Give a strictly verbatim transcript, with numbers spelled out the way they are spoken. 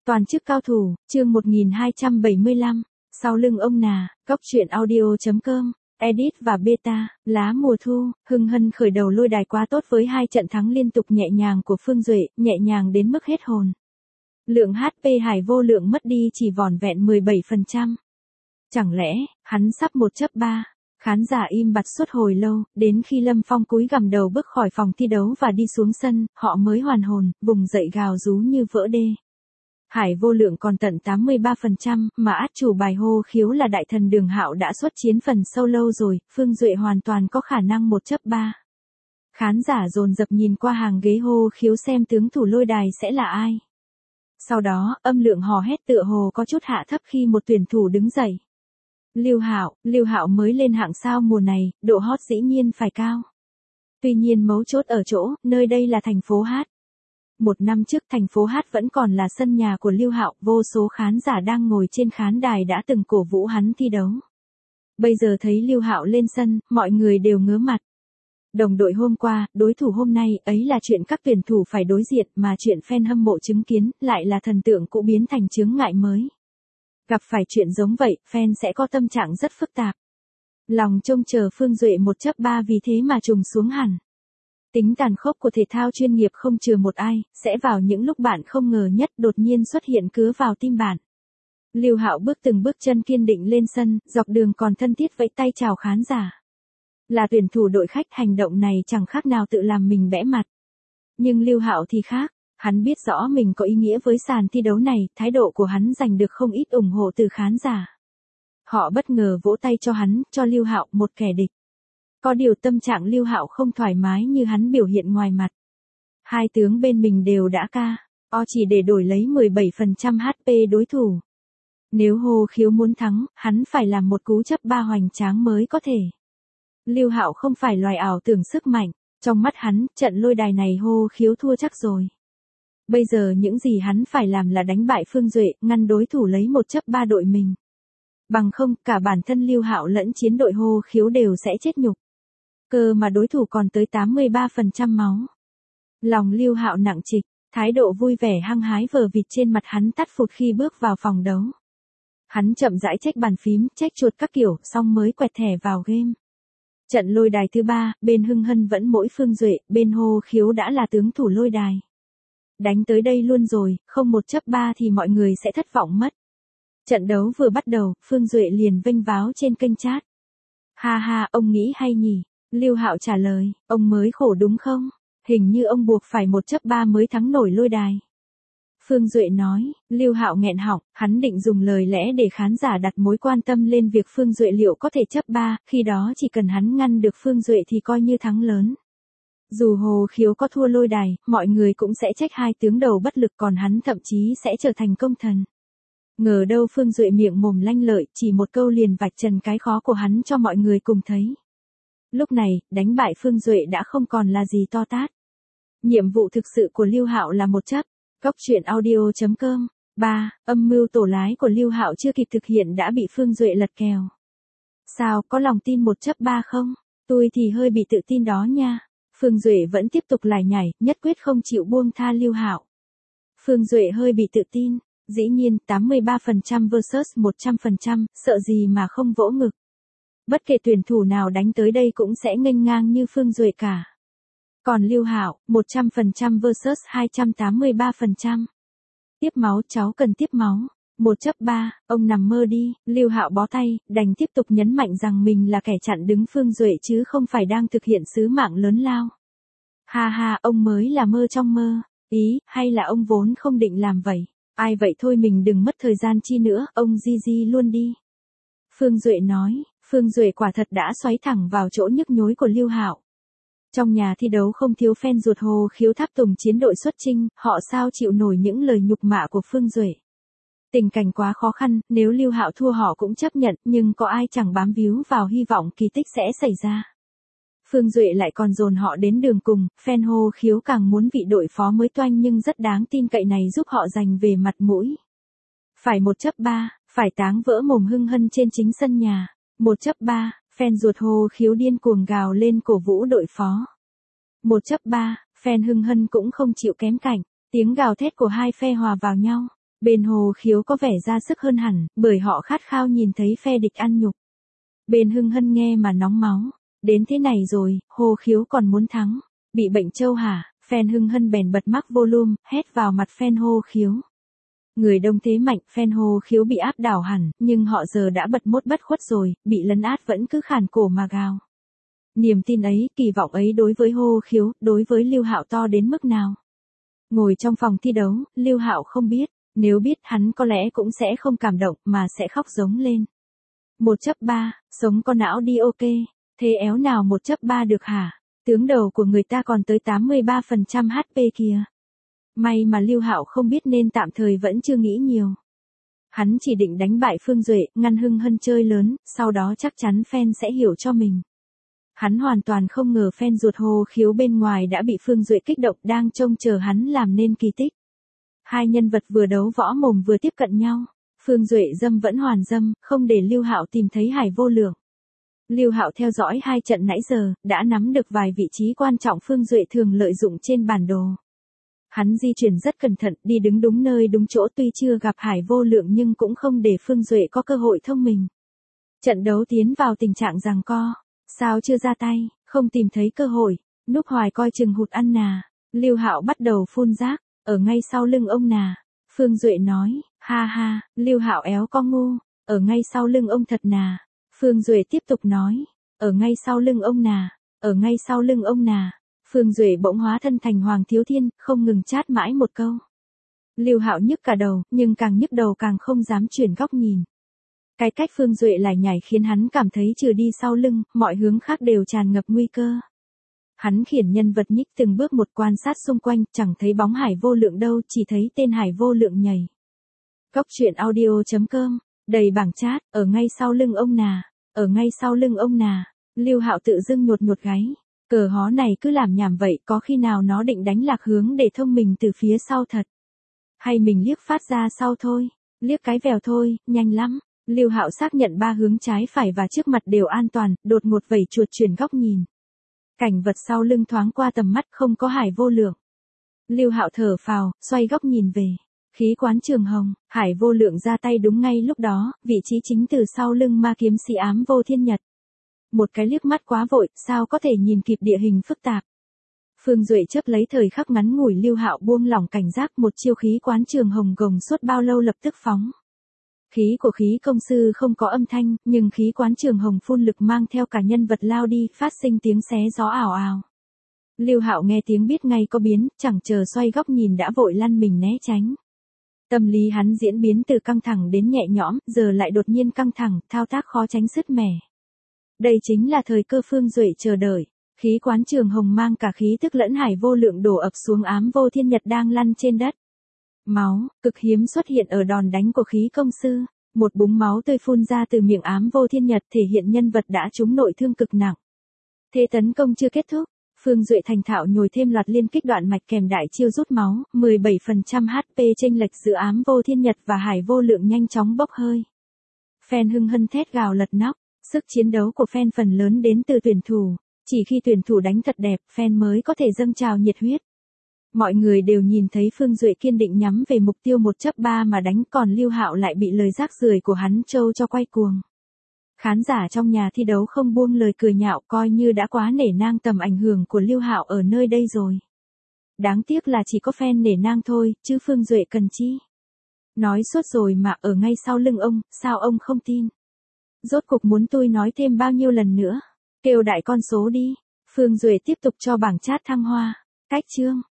Toàn chức cao thủ, chương một nghìn hai trăm bảy mươi lăm, sau lưng ông nà, góc truyện audio.com, edit và beta, lá mùa thu, hưng hân khởi đầu lôi đài quá tốt với hai trận thắng liên tục nhẹ nhàng của Phương Duệ, nhẹ nhàng đến mức hết hồn. Lượng hát pê Hải Vô Lượng mất đi chỉ vỏn vẹn mười bảy phần trăm. Chẳng lẽ, hắn sắp một chấp ba? Khán giả im bặt suốt hồi lâu, đến khi Lâm Phong cúi gằm đầu bước khỏi phòng thi đấu và đi xuống sân, họ mới hoàn hồn, vùng dậy gào rú như vỡ đê. Hải Vô Lượng còn tận tám mươi ba phần trăm, mà át chủ bài hô khiếu là đại thần Đường Hạo đã xuất chiến phần sâu lâu rồi, Phương Duệ hoàn toàn có khả năng một chấp ba. Khán giả dồn dập nhìn qua hàng ghế hô khiếu xem tướng thủ lôi đài sẽ là ai. Sau đó, âm lượng hò hét tựa hồ có chút hạ thấp khi một tuyển thủ đứng dậy. Lưu Hạo, Lưu Hạo mới lên hạng sao mùa này, độ hot dĩ nhiên phải cao. Tuy nhiên mấu chốt ở chỗ, nơi đây là thành phố Hát. Một năm trước thành phố Hát vẫn còn là sân nhà của Lưu Hạo, vô số khán giả đang ngồi trên khán đài đã từng cổ vũ hắn thi đấu. Bây giờ thấy Lưu Hạo lên sân, mọi người đều ngớ mặt. Đồng đội hôm qua, đối thủ hôm nay, ấy là chuyện các tuyển thủ phải đối diện, mà chuyện fan hâm mộ chứng kiến, lại là thần tượng cũ biến thành chướng ngại mới. Gặp phải chuyện giống vậy, fan sẽ có tâm trạng rất phức tạp. Lòng trông chờ Phương Duệ một chấp ba vì thế mà trùng xuống hẳn. Tính tàn khốc của thể thao chuyên nghiệp không chừa một ai, sẽ vào những lúc bạn không ngờ nhất đột nhiên xuất hiện cứa vào tim bạn. Lưu Hạo bước từng bước chân kiên định lên sân, dọc đường còn thân thiết vẫy tay chào khán giả. Là tuyển thủ đội khách, hành động này chẳng khác nào tự làm mình bẽ mặt. Nhưng Lưu Hạo thì khác, hắn biết rõ mình có ý nghĩa với sàn thi đấu này, thái độ của hắn giành được không ít ủng hộ từ khán giả. Họ bất ngờ vỗ tay cho hắn, cho Lưu Hạo một kẻ địch. Có điều tâm trạng Lưu Hạo không thoải mái như hắn biểu hiện ngoài mặt. Hai tướng bên mình đều đã ca, o chỉ để đổi lấy mười bảy phần trăm hát pê đối thủ. Nếu hô khiếu muốn thắng, hắn phải làm một cú chấp ba hoành tráng mới có thể. Lưu Hạo không phải loài ảo tưởng sức mạnh, trong mắt hắn, trận lôi đài này hô khiếu thua chắc rồi. Bây giờ những gì hắn phải làm là đánh bại Phương Duệ, ngăn đối thủ lấy một chấp ba đội mình. Bằng không, cả bản thân Lưu Hạo lẫn chiến đội hô khiếu đều sẽ chết nhục. Cơ mà đối thủ còn tới tám mươi ba phần trăm máu. Lòng Lưu Hạo nặng trịch, thái độ vui vẻ hăng hái vờ vịt trên mặt hắn tắt phụt khi bước vào phòng đấu. Hắn chậm rãi check bàn phím, check chuột các kiểu, xong mới quẹt thẻ vào game. Trận lôi đài thứ ba, bên hưng hân vẫn mỗi Phương Duệ, bên hô khiếu đã là tướng thủ lôi đài. Đánh tới đây luôn rồi, không một chấp ba thì mọi người sẽ thất vọng mất. Trận đấu vừa bắt đầu, Phương Duệ liền vênh váo trên kênh chat. Ha ha, ông nghĩ hay nhỉ? Lưu Hạo trả lời, ông mới khổ đúng không? Hình như ông buộc phải một chấp ba mới thắng nổi lôi đài. Phương Duệ nói, Lưu Hạo nghẹn họng, hắn định dùng lời lẽ để khán giả đặt mối quan tâm lên việc Phương Duệ liệu có thể chấp ba, khi đó chỉ cần hắn ngăn được Phương Duệ thì coi như thắng lớn. Dù hồ khiếu có thua lôi đài, mọi người cũng sẽ trách hai tướng đầu bất lực, còn hắn thậm chí sẽ trở thành công thần. Ngờ đâu Phương Duệ miệng mồm lanh lợi, chỉ một câu liền vạch trần cái khó của hắn cho mọi người cùng thấy. Lúc này, đánh bại Phương Duệ đã không còn là gì to tát. Nhiệm vụ thực sự của Lưu Hạo là một chấp. Góc truyện audio.com. ba. Âm mưu tổ lái của Lưu Hạo chưa kịp thực hiện đã bị Phương Duệ lật kèo. Sao, có lòng tin một chấp ba không? Tôi thì hơi bị tự tin đó nha. Phương Duệ vẫn tiếp tục lải nhải, nhất quyết không chịu buông tha Lưu Hạo. Phương Duệ hơi bị tự tin, dĩ nhiên tám mươi ba phần trăm versus một trăm phần trăm, sợ gì mà không vỗ ngực. Bất kể tuyển thủ nào đánh tới đây cũng sẽ nghênh ngang như Phương Duệ cả. Còn Lưu Hạo, một trăm phần trăm versus hai trăm tám mươi ba phần trăm. Tiếp máu, cháu cần tiếp máu. Một chấp ba, ông nằm mơ đi. Lưu Hạo bó tay, đành tiếp tục nhấn mạnh rằng mình là kẻ chặn đứng Phương Duệ chứ không phải đang thực hiện sứ mạng lớn lao. Ha ha, ông mới là mơ trong mơ. Ý, hay là ông vốn không định làm vậy? Ai vậy thôi mình đừng mất thời gian chi nữa, ông di di luôn đi. Phương Duệ nói, Phương Duệ quả thật đã xoáy thẳng vào chỗ nhức nhối của Lưu Hạo. Trong nhà thi đấu không thiếu fan ruột hồ khiếu tháp tùng chiến đội xuất chinh, họ sao chịu nổi những lời nhục mạ của Phương Duệ. Tình cảnh quá khó khăn, nếu Lưu Hạo thua họ cũng chấp nhận, nhưng có ai chẳng bám víu vào hy vọng kỳ tích sẽ xảy ra. Phương Duệ lại còn dồn họ đến đường cùng, fan hô khiếu càng muốn vị đội phó mới toanh nhưng rất đáng tin cậy này giúp họ giành về mặt mũi. Phải một chấp ba, phải táng vỡ mồm hưng hân trên chính sân nhà. Một chấp ba, fan ruột hồ khiếu điên cuồng gào lên cổ vũ đội phó. Một chấp ba, fan hưng hân cũng không chịu kém cạnh, tiếng gào thét của hai phe hòa vào nhau. Bên Hồ Khiếu có vẻ ra sức hơn hẳn, bởi họ khát khao nhìn thấy phe địch ăn nhục. Bên Hưng Hân nghe mà nóng máu. Đến thế này rồi, Hồ Khiếu còn muốn thắng. Bị bệnh trâu hả? Fan Hưng Hân bèn bật max volume, hét vào mặt fan Hồ Khiếu. Người đông thế mạnh, fan Hồ Khiếu bị áp đảo hẳn, nhưng họ giờ đã bật mốt bất khuất rồi, bị lấn át vẫn cứ khàn cổ mà gào. Niềm tin ấy, kỳ vọng ấy đối với Hồ Khiếu, đối với Lưu Hạo to đến mức nào. Ngồi trong phòng thi đấu, Lưu Hạo không biết, nếu biết hắn có lẽ cũng sẽ không cảm động mà sẽ khóc giống lên. Một chấp ba, sống có não đi ok, thế éo nào một chấp ba được hả? Tướng đầu của người ta còn tới tám mươi ba phần trăm hát pê kìa. May mà Lưu Hạo không biết nên tạm thời vẫn chưa nghĩ nhiều. Hắn chỉ định đánh bại Phương Duệ, ngăn Hưng Hân chơi lớn, sau đó chắc chắn fan sẽ hiểu cho mình. Hắn hoàn toàn không ngờ fan ruột Hồ Khiếu bên ngoài đã bị Phương Duệ kích động đang trông chờ hắn làm nên kỳ tích. Hai nhân vật vừa đấu võ mồm vừa tiếp cận nhau. Phương Duệ dâm vẫn hoàn dâm, không để Lưu Hạo tìm thấy Hải Vô Lượng. Lưu Hạo theo dõi hai trận nãy giờ, đã nắm được vài vị trí quan trọng Phương Duệ thường lợi dụng trên bản đồ. Hắn di chuyển rất cẩn thận, đi đứng đúng nơi đúng chỗ, tuy chưa gặp Hải Vô Lượng nhưng cũng không để Phương Duệ có cơ hội thông mình. Trận đấu tiến vào tình trạng giằng co. Sao chưa ra tay, không tìm thấy cơ hội, Núp Hoài coi chừng hụt ăn nà. Lưu Hạo bắt đầu phun rác, ở ngay sau lưng ông nà. Phương Duệ nói, ha ha, Lưu Hạo éo con ngu, ở ngay sau lưng ông thật nà. Phương Duệ tiếp tục nói, ở ngay sau lưng ông nà, ở ngay sau lưng ông nà. Phương Duệ bỗng hóa thân thành Hoàng Thiếu Thiên, không ngừng chát mãi một câu. Lưu Hạo nhức cả đầu, nhưng càng nhức đầu càng không dám chuyển góc nhìn. Cái cách Phương Duệ lải nhải khiến hắn cảm thấy trừ đi sau lưng, mọi hướng khác đều tràn ngập nguy cơ. Hắn khiển nhân vật nhích từng bước một quan sát xung quanh, chẳng thấy bóng Hải Vô Lượng đâu, chỉ thấy tên Hải Vô Lượng nhảy. Góc truyện audio chấm com, đầy bảng chat, ở ngay sau lưng ông nà, ở ngay sau lưng ông nà. Lưu Hạo tự dưng nhột nhột gáy. Cờ hó này cứ làm nhảm vậy, có khi nào nó định đánh lạc hướng để thông mình từ phía sau thật? Hay mình liếc phát ra sau thôi? Liếc cái vèo thôi, nhanh lắm. Lưu Hạo xác nhận ba hướng trái phải và trước mặt đều an toàn, đột ngột vẩy chuột chuyển góc nhìn. Cảnh vật sau lưng thoáng qua tầm mắt, không có Hải Vô Lượng. Lưu Hạo thở phào, xoay góc nhìn về. Khí quán Trường Hồng, Hải Vô Lượng ra tay đúng ngay lúc đó, vị trí chính từ sau lưng ma kiếm sĩ ám Vô Thiên Nhật. Một cái liếc mắt quá vội, sao có thể nhìn kịp địa hình phức tạp. Phương Duệ chớp lấy thời khắc ngắn ngủi, Lưu Hạo buông lỏng cảnh giác, một chiêu khí quán Trường Hồng gồng suốt bao lâu lập tức phóng. Khí của khí công sư không có âm thanh, nhưng khí quán Trường Hồng phun lực mang theo cả nhân vật lao đi, phát sinh tiếng xé gió ảo ảo. Lưu Hạo nghe tiếng biết ngay có biến, chẳng chờ xoay góc nhìn đã vội lăn mình né tránh. Tâm lý hắn diễn biến từ căng thẳng đến nhẹ nhõm, giờ lại đột nhiên căng thẳng, thao tác khó tránh sứt mẻ. Đây chính là thời cơ Phương Duệ chờ đợi. Khí quán Trường Hồng mang cả khí tức lẫn Hải Vô Lượng đổ ập xuống ám Vô Thiên Nhật đang lăn trên đất. Máu, cực hiếm xuất hiện ở đòn đánh của khí công sư. Một búng máu tươi phun ra từ miệng ám Vô Thiên Nhật thể hiện nhân vật đã trúng nội thương cực nặng. Thế tấn công chưa kết thúc, Phương Duệ thành thạo nhồi thêm loạt liên kích đoạn mạch kèm đại chiêu rút máu, mười bảy phần trăm hát pê chênh lệch giữa ám Vô Thiên Nhật và Hải Vô Lượng nhanh chóng bốc hơi. Fan Hưng Hân thét gào lật nóc, sức chiến đấu của fan phần lớn đến từ tuyển thủ, chỉ khi tuyển thủ đánh thật đẹp, fan mới có thể dâng trào nhiệt huyết. Mọi người đều nhìn thấy Phương Duệ kiên định nhắm về mục tiêu một chấp ba mà đánh, còn Lưu Hạo lại bị lời rác rưởi của hắn trâu cho quay cuồng. Khán giả trong nhà thi đấu không buông lời cười nhạo, coi như đã quá nể nang tầm ảnh hưởng của Lưu Hạo ở nơi đây rồi. Đáng tiếc là chỉ có fan nể nang thôi, chứ Phương Duệ cần chi. Nói suốt rồi mà, ở ngay sau lưng ông, sao ông không tin? Rốt cục muốn tôi nói thêm bao nhiêu lần nữa? Kêu đại con số đi. Phương Duệ tiếp tục cho bảng chat thăng hoa. Cách chương.